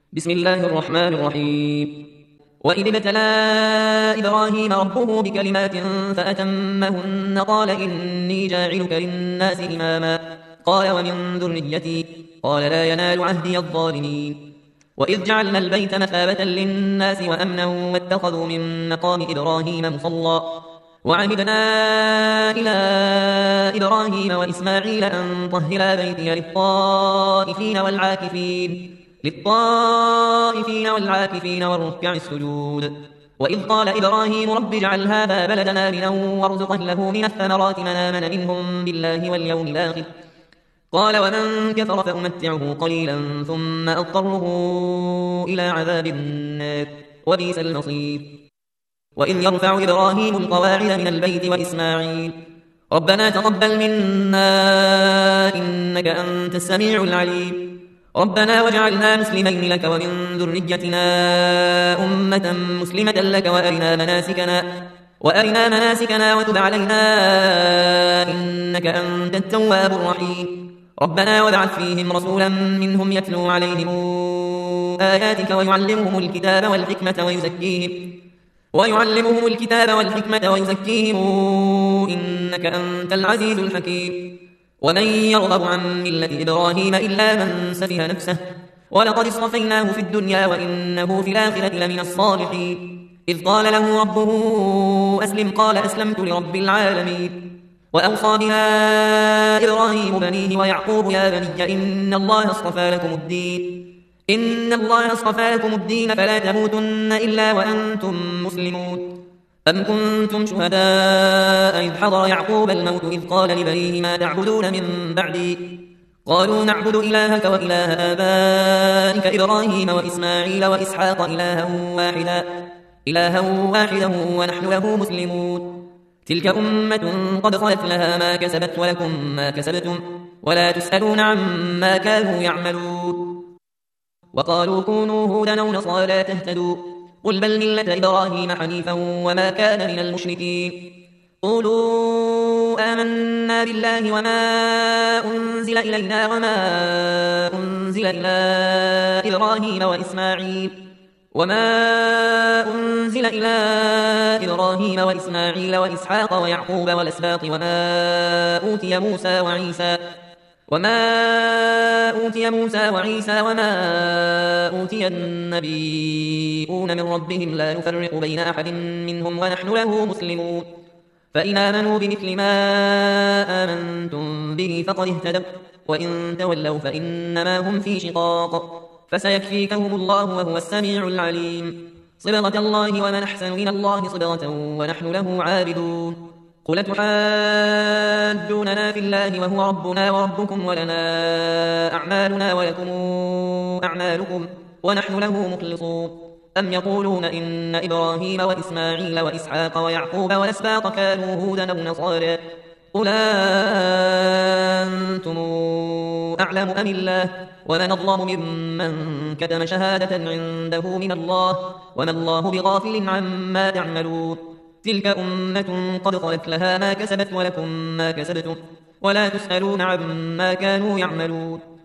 بسم الله الرحمن الرحيم. وإذ ابتلى إبراهيم ربه بكلمات فأتمهن قال إني جاعلك للناس إماما قال ومن ذريتي قال لا ينال عهدي الظالمين. وإذ جعلنا البيت مثابة للناس وأمنا واتخذوا من مقام إبراهيم مصلى وعهدنا إلى إبراهيم وإسماعيل أن طهرا بيتي للطائفين والركع السجود. وإذ قال إبراهيم رب اجعل هذا بلدنا آمنا وارزق أهله من الثمرات من آمن منهم بالله واليوم الآخر قال ومن كفر فأمتعه قليلا ثم أضطره إلى عذاب النار وبئس المصير. وإذ يرفع إبراهيم القواعد من البيت وإسماعيل ربنا تقبل منا إنك أنت السميع العليم ربنا واجعلنا مسلمين لك ومن ذريتنا أمة مسلمة لك وأرنا مناسكنا وتب علينا إنك أنت التواب الرحيم ربنا وابعث فيهم رسولا منهم يتلو عليهم آياتك ويعلمهم الكتاب والحكمة ويزكيهم إنك أنت العزيز الحكيم. ومن يرغب عن ملة إبراهيم إلا من سفه نفسه ولقد اصطفيناه في الدنيا وإنه في الآخرة لمن الصالحين إذ قال له ربه أسلم قال أسلمت لرب العالمين. وأوصى بها إبراهيم بنيه ويعقوب يا بني إن الله اصطفى لكم الدين فلا تموتن إلا وأنتم مسلمون. أم كنتم شهداء إذ حضر يعقوب الموت إذ قال لبنيه ما تعبدون من بعدي قالوا نعبد إلهك وإله آبائك إبراهيم وإسماعيل وإسحاق إلها واحدا ونحن له مسلمون. تلك أمة قد خلت لها ما كسبت ولكم ما كسبتم ولا تسألون عما كانوا يعملون. وقالوا كونوا هودا أو نصارى تهتدوا قل بل ملة إبراهيم حنيفا وما كان من المشركين. قولوا آمنا بالله وما أنزل إلينا وما أنزل إلى إبراهيم وإسماعيل وإسحاق ويعقوب والأسباط وما أوتي موسى وعيسى وما أوتي النبيون من ربهم لا نفرق بين أحد منهم ونحن له مسلمون. فإن آمنوا بمثل ما آمنتم به فقد اهتدوا وإن تولوا فإنما هم في شقاق فسيكفيكهم الله وهو السميع العليم. صبغة الله ومن أحسن من الله صبغة ونحن له عابدون. قل تحاجوننا في الله وهو ربنا وربكم ولنا أعمالنا ولكم أعمالكم ونحن له مخلصون. أم يقولون إن إبراهيم وإسماعيل وإسحاق ويعقوب والأسباط كانوا هودا أو نصارى قل أنتم أعلم أم الله ومن أظلم ممن كتم شهادة عنده من الله وما الله بغافل عما تعملون. تلك أمة قد خلت لها ما كسبت ولكم ما كسبتم ولا تسألون عما كانوا يعملون.